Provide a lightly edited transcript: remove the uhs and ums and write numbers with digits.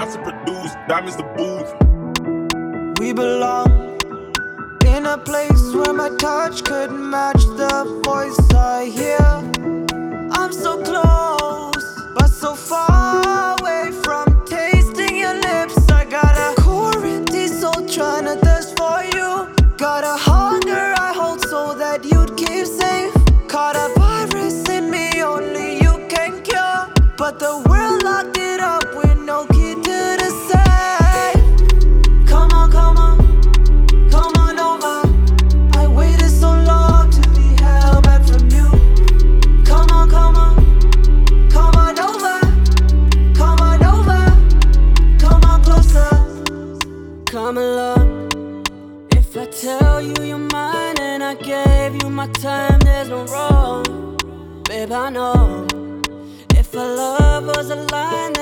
got to produce, diamonds the booth. We belong in a place where my touch couldn't match the voice I hear. I'm so close, but so far away from tasting your lips. I got a quarantine soul trying to thirst for you. Got a hunger I hold so that you'd keep safe. Caught a virus in me only you can cure, but the world locked it up with no key to the safe. Come on, come on, come on over. I waited so long to be held back from you. Come on, come on, come on over. Come on over, come on closer. Come along. If I tell you you're mine and I gave you my time, there's no wrong. Babe, I know. If our love was a line